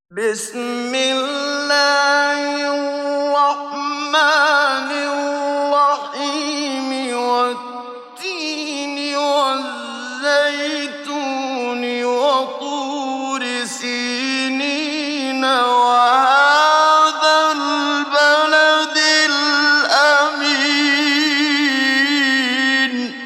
بسم الله الرحمن الرحيم والتين والزيتون وطور سينين وهذا البلد الأمين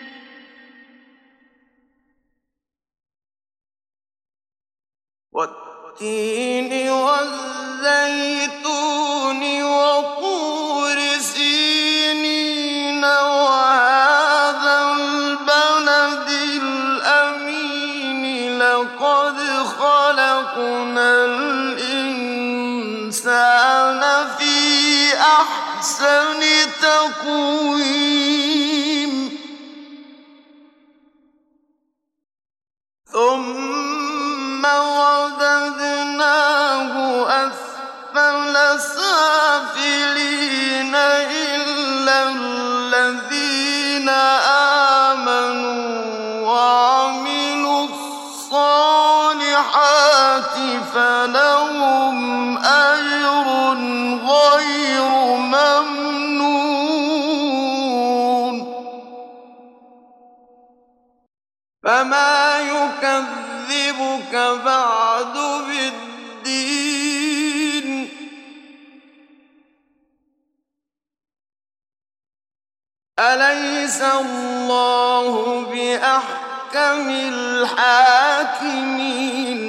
والتين والزيتون وطور سينين وهذا البلد الأمين لقد خلقنا الإنسان في أحسن تقويم ثم رددناه أسفل سافلين إلا الذين آمنوا وعملوا الصالحات فلهم أجر غير ممنون فما يكذبك بعد بالدين أليس الله بأحكم الحاكمين